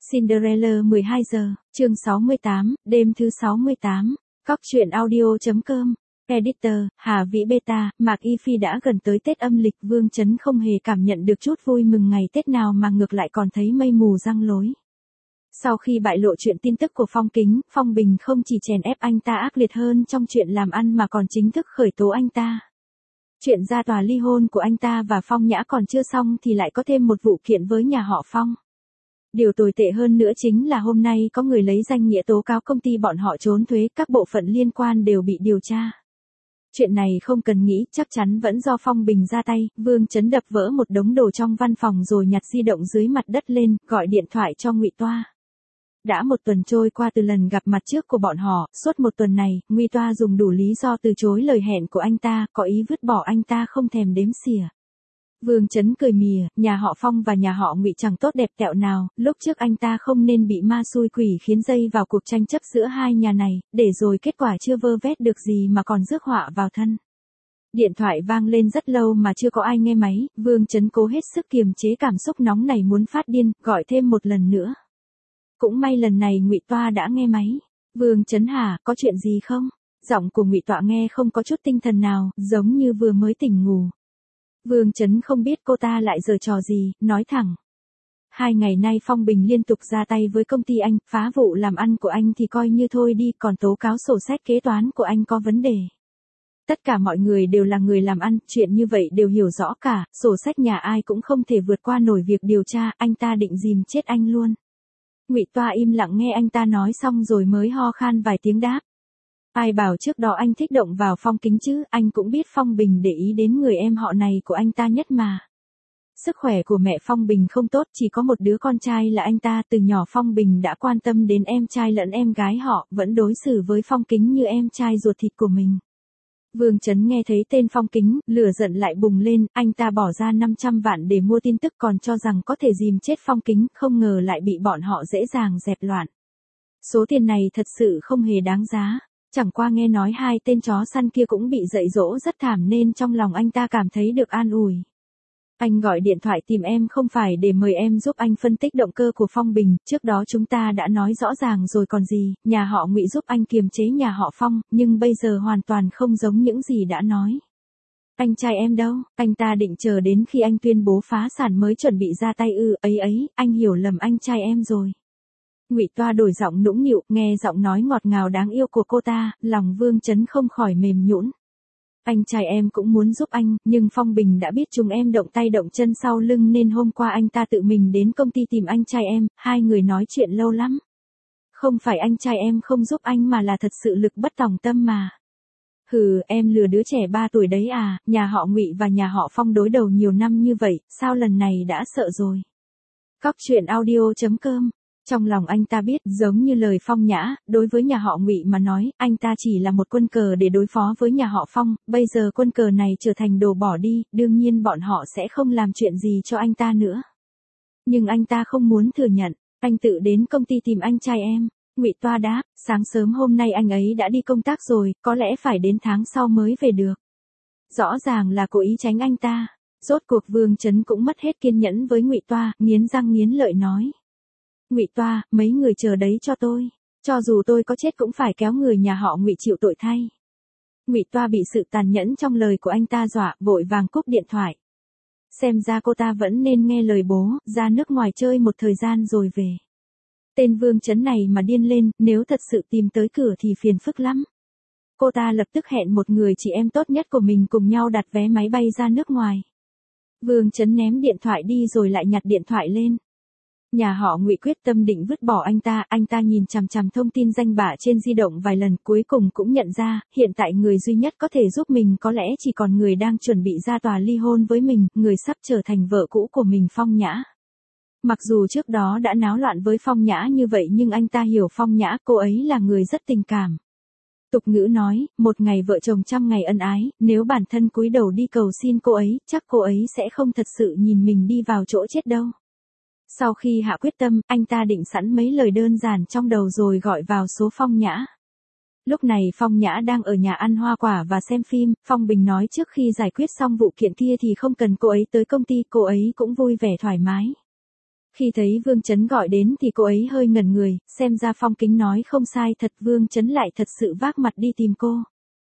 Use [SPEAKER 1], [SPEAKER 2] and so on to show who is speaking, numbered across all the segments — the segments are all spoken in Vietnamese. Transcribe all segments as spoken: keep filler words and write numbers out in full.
[SPEAKER 1] Cinderella mười hai giờ, chương sáu mươi tám, đêm thứ sáu mươi tám. Cóc truyện audio.com. Editor, Hà Vĩ Beta, Mạc Y Phi đã gần tới Tết âm lịch, Vương Chấn không hề cảm nhận được chút vui mừng ngày Tết nào mà ngược lại còn thấy mây mù giăng lối. Sau khi bại lộ chuyện tin tức của Phong Kính, Phong Bình không chỉ chèn ép anh ta ác liệt hơn trong chuyện làm ăn mà còn chính thức khởi tố anh ta. Chuyện ra tòa ly hôn của anh ta và Phong Nhã còn chưa xong thì lại có thêm một vụ kiện với nhà họ Phong. Điều tồi tệ hơn nữa chính là hôm nay có người lấy danh nghĩa tố cáo công ty bọn họ trốn thuế, các bộ phận liên quan đều bị điều tra. Chuyện này không cần nghĩ, chắc chắn vẫn do Phong Bình ra tay. Vương Chấn đập vỡ một đống đồ trong văn phòng rồi nhặt di động dưới mặt đất lên, gọi điện thoại cho Ngụy Toa. Đã một tuần trôi qua từ lần gặp mặt trước của bọn họ, suốt một tuần này, Ngụy Toa dùng đủ lý do từ chối lời hẹn của anh ta, có ý vứt bỏ anh ta không thèm đếm xỉa. Vương Chấn cười mỉa, nhà họ Phong và nhà họ Ngụy chẳng tốt đẹp tẹo nào, lúc trước anh ta không nên bị ma xui quỷ khiến dây vào cuộc tranh chấp giữa hai nhà này, để rồi kết quả chưa vơ vét được gì mà còn rước họa vào thân. Điện thoại vang lên rất lâu mà chưa có ai nghe máy, Vương Chấn cố hết sức kiềm chế cảm xúc nóng này muốn phát điên, gọi thêm một lần nữa. Cũng may lần này Ngụy Toa đã nghe máy. Vương Chấn hả, có chuyện gì không? Giọng của Ngụy Toa nghe không có chút tinh thần nào, giống như vừa mới tỉnh ngủ. Vương Chấn không biết cô ta lại giở trò gì, nói thẳng. Hai ngày nay Phong Bình liên tục ra tay với công ty anh, phá vụ làm ăn của anh thì coi như thôi đi, còn tố cáo sổ sách kế toán của anh có vấn đề. Tất cả mọi người đều là người làm ăn, chuyện như vậy đều hiểu rõ cả, sổ sách nhà ai cũng không thể vượt qua nổi việc điều tra, anh ta định dìm chết anh luôn. Ngụy Toa im lặng nghe anh ta nói xong rồi mới ho khan vài tiếng đáp. Ai bảo trước đó anh thích động vào Phong Kính chứ, anh cũng biết Phong Bình để ý đến người em họ này của anh ta nhất mà. Sức khỏe của mẹ Phong Bình không tốt, chỉ có một đứa con trai là anh ta, từ nhỏ Phong Bình đã quan tâm đến em trai lẫn em gái họ, vẫn đối xử với Phong Kính như em trai ruột thịt của mình. Vương Chấn nghe thấy tên Phong Kính, lửa giận lại bùng lên, anh ta bỏ ra năm trăm vạn để mua tin tức còn cho rằng có thể dìm chết Phong Kính, không ngờ lại bị bọn họ dễ dàng dẹp loạn. Số tiền này thật sự không hề đáng giá. Chẳng qua nghe nói hai tên chó săn kia cũng bị dạy dỗ rất thảm nên trong lòng anh ta cảm thấy được an ủi. Anh gọi điện thoại tìm em không phải để mời em giúp anh phân tích động cơ của Phong Bình, trước đó chúng ta đã nói rõ ràng rồi còn gì, nhà họ Ngụy giúp anh kiềm chế nhà họ Phong, nhưng bây giờ hoàn toàn không giống những gì đã nói. Anh trai em đâu, anh ta định chờ đến khi anh tuyên bố phá sản mới chuẩn bị ra tay ư, ấy ấy, anh hiểu lầm anh trai em rồi. Ngụy Toa đổi giọng nũng nịu, nghe giọng nói ngọt ngào đáng yêu của cô ta, lòng Vương Chấn không khỏi mềm nhũn. Anh trai em cũng muốn giúp anh, nhưng Phong Bình đã biết chúng em động tay động chân sau lưng nên hôm qua anh ta tự mình đến công ty tìm anh trai em, hai người nói chuyện lâu lắm. Không phải anh trai em không giúp anh mà là thật sự lực bất tòng tâm mà. Hừ, em lừa đứa trẻ ba tuổi đấy à, nhà họ Ngụy và nhà họ Phong đối đầu nhiều năm như vậy, sao lần này đã sợ rồi. Cóc truyện audio.com. Trong lòng anh ta biết, giống như lời Phong Nhã, đối với nhà họ Ngụy mà nói, anh ta chỉ là một quân cờ để đối phó với nhà họ Phong, bây giờ quân cờ này trở thành đồ bỏ đi, đương nhiên bọn họ sẽ không làm chuyện gì cho anh ta nữa. Nhưng anh ta không muốn thừa nhận, anh tự đến công ty tìm anh trai em. Ngụy Toa đáp, sáng sớm hôm nay anh ấy đã đi công tác rồi, có lẽ phải đến tháng sau mới về được. Rõ ràng là cố ý tránh anh ta. Rốt cuộc Vương Chấn cũng mất hết kiên nhẫn với Ngụy Toa, nghiến răng nghiến lợi nói. Ngụy Toa, mấy người chờ đấy cho tôi, cho dù tôi có chết cũng phải kéo người nhà họ Ngụy chịu tội thay. Ngụy Toa bị sự tàn nhẫn trong lời của anh ta dọa, vội vàng cúp điện thoại. Xem ra cô ta vẫn nên nghe lời bố, ra nước ngoài chơi một thời gian rồi về. Tên Vương Chấn này mà điên lên, nếu thật sự tìm tới cửa thì phiền phức lắm. Cô ta lập tức hẹn một người chị em tốt nhất của mình cùng nhau đặt vé máy bay ra nước ngoài. Vương Chấn ném điện thoại đi rồi lại nhặt điện thoại lên. Nhà họ Ngụy quyết tâm định vứt bỏ anh ta, anh ta nhìn chằm chằm thông tin danh bạ trên di động vài lần, cuối cùng cũng nhận ra, hiện tại người duy nhất có thể giúp mình có lẽ chỉ còn người đang chuẩn bị ra tòa ly hôn với mình, người sắp trở thành vợ cũ của mình, Phong Nhã. Mặc dù trước đó đã náo loạn với Phong Nhã như vậy nhưng anh ta hiểu Phong Nhã, cô ấy là người rất tình cảm. Tục ngữ nói, một ngày vợ chồng trăm ngày ân ái, nếu bản thân cúi đầu đi cầu xin cô ấy, chắc cô ấy sẽ không thật sự nhìn mình đi vào chỗ chết đâu. Sau khi hạ quyết tâm, anh ta định sẵn mấy lời đơn giản trong đầu rồi gọi vào số Phong Nhã. Lúc này Phong Nhã đang ở nhà ăn hoa quả và xem phim, Phong Bình nói trước khi giải quyết xong vụ kiện kia thì không cần cô ấy tới công ty, cô ấy cũng vui vẻ thoải mái. Khi thấy Vương Chấn gọi đến thì cô ấy hơi ngẩn người, xem ra Phong Kính nói không sai thật, Vương Chấn lại thật sự vác mặt đi tìm cô.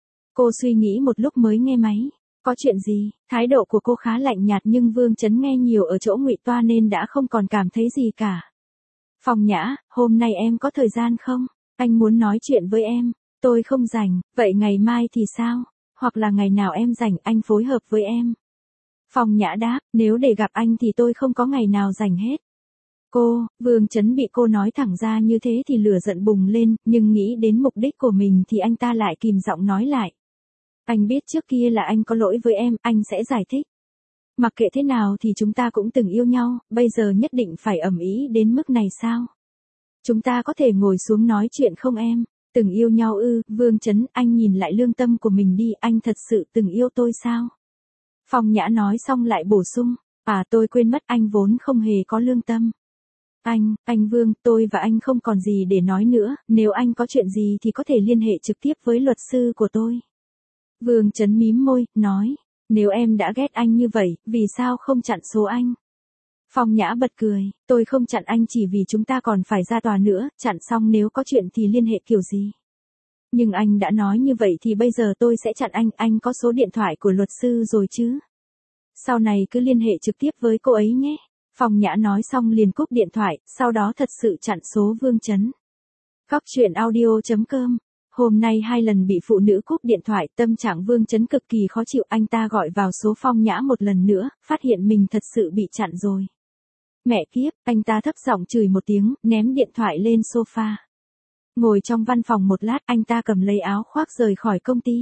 [SPEAKER 1] Cô suy nghĩ một lúc mới nghe máy. Có chuyện gì? Thái độ của cô khá lạnh nhạt nhưng Vương Chấn nghe nhiều ở chỗ Ngụy Toa nên đã không còn cảm thấy gì cả. Phong Nhã, hôm nay em có thời gian không? Anh muốn nói chuyện với em. Tôi không rảnh, vậy ngày mai thì sao? Hoặc là ngày nào em rảnh anh phối hợp với em. Phong Nhã đáp, nếu để gặp anh thì tôi không có ngày nào rảnh hết. Cô, Vương Chấn bị cô nói thẳng ra như thế thì lửa giận bùng lên, nhưng nghĩ đến mục đích của mình thì anh ta lại kìm giọng nói lại. Anh biết trước kia là anh có lỗi với em, anh sẽ giải thích. Mặc kệ thế nào thì chúng ta cũng từng yêu nhau, bây giờ nhất định phải ầm ĩ đến mức này sao? Chúng ta có thể ngồi xuống nói chuyện không em? Từng yêu nhau ư? Vương Chấn, anh nhìn lại lương tâm của mình đi, anh thật sự từng yêu tôi sao? Phong Nhã nói xong lại bổ sung, à tôi quên mất anh vốn không hề có lương tâm. Anh, anh Vương, tôi và anh không còn gì để nói nữa, nếu anh có chuyện gì thì có thể liên hệ trực tiếp với luật sư của tôi. Vương Chấn mím môi, nói, nếu em đã ghét anh như vậy, vì sao không chặn số anh? Phong Nhã bật cười, tôi không chặn anh chỉ vì chúng ta còn phải ra tòa nữa, chặn xong nếu có chuyện thì liên hệ kiểu gì? Nhưng anh đã nói như vậy thì bây giờ tôi sẽ chặn anh, anh có số điện thoại của luật sư rồi chứ? Sau này cứ liên hệ trực tiếp với cô ấy nhé. Phong Nhã nói xong liền cúp điện thoại, sau đó thật sự chặn số Vương Chấn. Góc truyện audio chấm com. Hôm nay hai lần bị phụ nữ cúp điện thoại, tâm trạng Vương Chấn cực kỳ khó chịu, anh ta gọi vào số Phong Nhã một lần nữa, phát hiện mình thật sự bị chặn rồi. Mẹ kiếp, anh ta thấp giọng chửi một tiếng, ném điện thoại lên sofa. Ngồi trong văn phòng một lát, anh ta cầm lấy áo khoác rời khỏi công ty.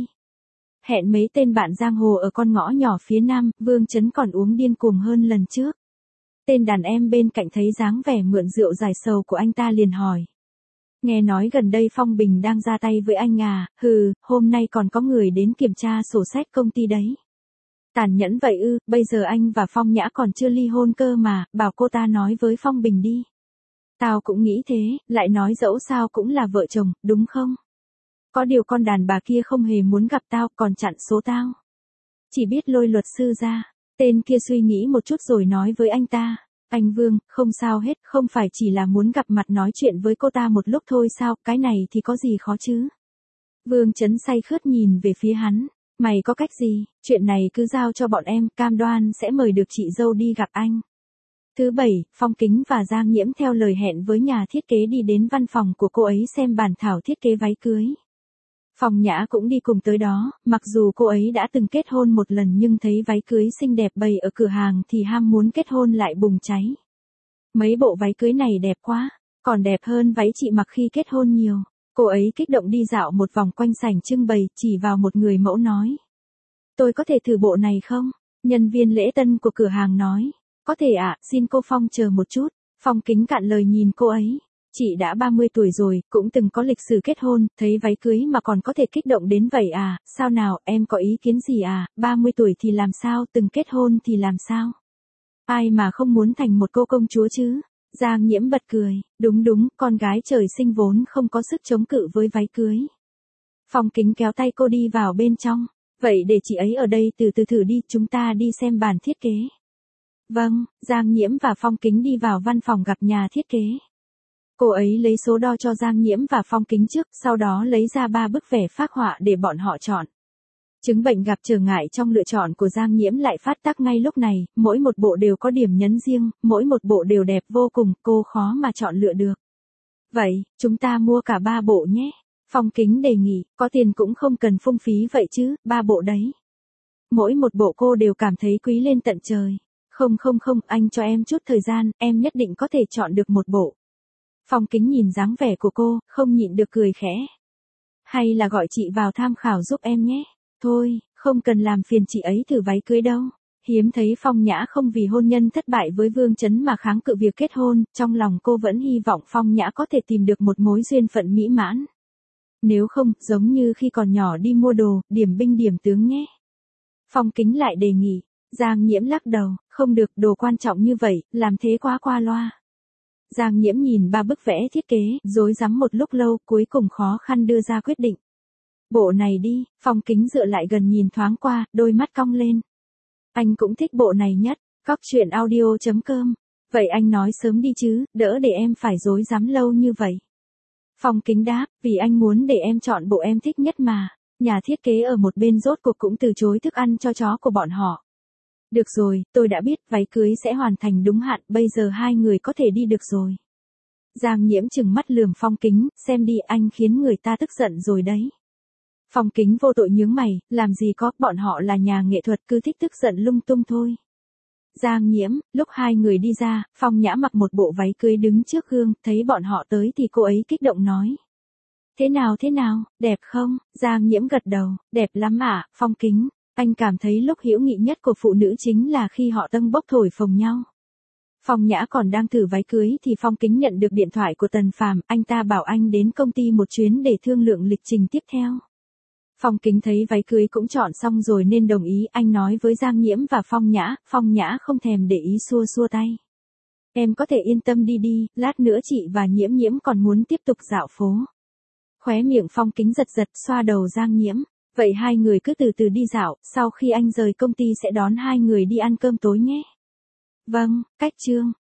[SPEAKER 1] Hẹn mấy tên bạn giang hồ ở con ngõ nhỏ phía nam, Vương Chấn còn uống điên cuồng hơn lần trước. Tên đàn em bên cạnh thấy dáng vẻ mượn rượu giải sầu của anh ta liền hỏi. Nghe nói gần đây Phong Bình đang ra tay với anh à, hừ, hôm nay còn có người đến kiểm tra sổ sách công ty đấy. Tàn nhẫn vậy ư, bây giờ anh và Phong Nhã còn chưa ly hôn cơ mà, bảo cô ta nói với Phong Bình đi. Tao cũng nghĩ thế, lại nói dẫu sao cũng là vợ chồng, đúng không? Có điều con đàn bà kia không hề muốn gặp tao, còn chặn số tao. Chỉ biết lôi luật sư ra. Tên kia suy nghĩ một chút rồi nói với anh ta. Anh Vương, không sao hết, không phải chỉ là muốn gặp mặt nói chuyện với cô ta một lúc thôi sao, cái này thì có gì khó chứ? Vương Chấn say khướt nhìn về phía hắn. Mày có cách gì, chuyện này cứ giao cho bọn em, cam đoan sẽ mời được chị dâu đi gặp anh. Thứ bảy, Phong Kính và Giang Nhiễm theo lời hẹn với nhà thiết kế đi đến văn phòng của cô ấy xem bản thảo thiết kế váy cưới. Phong Nhã cũng đi cùng tới đó, mặc dù cô ấy đã từng kết hôn một lần nhưng thấy váy cưới xinh đẹp bày ở cửa hàng thì ham muốn kết hôn lại bùng cháy. Mấy bộ váy cưới này đẹp quá, còn đẹp hơn váy chị mặc khi kết hôn nhiều. Cô ấy kích động đi dạo một vòng quanh sảnh trưng bày, chỉ vào một người mẫu nói. Tôi có thể thử bộ này không? Nhân viên lễ tân của cửa hàng nói. Có thể ạ, à, xin cô Phong chờ một chút. Phong Kính cạn lời nhìn cô ấy. Chị đã ba mươi tuổi rồi, cũng từng có lịch sử kết hôn, thấy váy cưới mà còn có thể kích động đến vậy à, sao nào, em có ý kiến gì à, ba mươi tuổi thì làm sao, từng kết hôn thì làm sao? Ai mà không muốn thành một cô công chúa chứ? Giang Nhiễm bật cười, đúng đúng, con gái trời sinh vốn không có sức chống cự với váy cưới. Phong Kính kéo tay cô đi vào bên trong, vậy để chị ấy ở đây từ từ thử đi, chúng ta đi xem bản thiết kế. Vâng, Giang Nhiễm và Phong Kính đi vào văn phòng gặp nhà thiết kế. Cô ấy lấy số đo cho Giang Nhiễm và Phong Kính trước, sau đó lấy ra ba bức vẽ phác họa để bọn họ chọn. Chứng bệnh gặp trở ngại trong lựa chọn của Giang Nhiễm lại phát tác ngay lúc này, mỗi một bộ đều có điểm nhấn riêng, mỗi một bộ đều đẹp vô cùng, cô khó mà chọn lựa được. Vậy, chúng ta mua cả ba bộ nhé. Phong Kính đề nghị, có tiền cũng không cần phung phí vậy chứ, ba bộ đấy. Mỗi một bộ cô đều cảm thấy quý lên tận trời. Không không không, anh cho em chút thời gian, em nhất định có thể chọn được một bộ. Phong Kính nhìn dáng vẻ của cô, không nhịn được cười khẽ. Hay là gọi chị vào tham khảo giúp em nhé. Thôi, không cần làm phiền chị ấy thử váy cưới đâu. Hiếm thấy Phong Nhã không vì hôn nhân thất bại với Vương Chấn mà kháng cự việc kết hôn, trong lòng cô vẫn hy vọng Phong Nhã có thể tìm được một mối duyên phận mỹ mãn. Nếu không, giống như khi còn nhỏ đi mua đồ, điểm binh điểm tướng nhé. Phong Kính lại đề nghị. Giang Nhiễm lắc đầu, không được, đồ quan trọng như vậy, làm thế quá qua loa. Giang Nhiễm nhìn ba bức vẽ thiết kế, rối rắm một lúc lâu, cuối cùng khó khăn đưa ra quyết định. Bộ này đi, Phong Kính dựa lại gần nhìn thoáng qua, đôi mắt cong lên. Anh cũng thích bộ này nhất, góc truyện audio chấm com. Vậy anh nói sớm đi chứ, đỡ để em phải rối rắm lâu như vậy. Phong Kính đáp, vì anh muốn để em chọn bộ em thích nhất mà. Nhà thiết kế ở một bên rốt cuộc cũng từ chối thức ăn cho chó của bọn họ. Được rồi, tôi đã biết, váy cưới sẽ hoàn thành đúng hạn, bây giờ hai người có thể đi được rồi. Giang Nhiễm trừng mắt lườm Phong Kính, xem đi, anh khiến người ta tức giận rồi đấy. Phong Kính vô tội nhướng mày, làm gì có, bọn họ là nhà nghệ thuật, cứ thích tức giận lung tung thôi. Giang Nhiễm, lúc hai người đi ra, Phong Nhã mặc một bộ váy cưới đứng trước gương, thấy bọn họ tới thì cô ấy kích động nói. Thế nào thế nào, đẹp không? Giang Nhiễm gật đầu, đẹp lắm ạ, à, Phong Kính. Anh cảm thấy lúc hữu nghị nhất của phụ nữ chính là khi họ tâng bốc thổi phồng nhau. Phong Nhã còn đang thử váy cưới thì Phong Kính nhận được điện thoại của Tần Phàm, anh ta bảo anh đến công ty một chuyến để thương lượng lịch trình tiếp theo. Phong Kính thấy váy cưới cũng chọn xong rồi nên đồng ý, anh nói với Giang Nhiễm và Phong Nhã, Phong Nhã không thèm để ý xua xua tay. Em có thể yên tâm đi đi, lát nữa chị và Nhiễm Nhiễm còn muốn tiếp tục dạo phố. Khóe miệng Phong Kính giật giật xoa đầu Giang Nhiễm. Vậy hai người cứ từ từ đi dạo, sau khi anh rời công ty sẽ đón hai người đi ăn cơm tối nhé. Vâng, cách chương.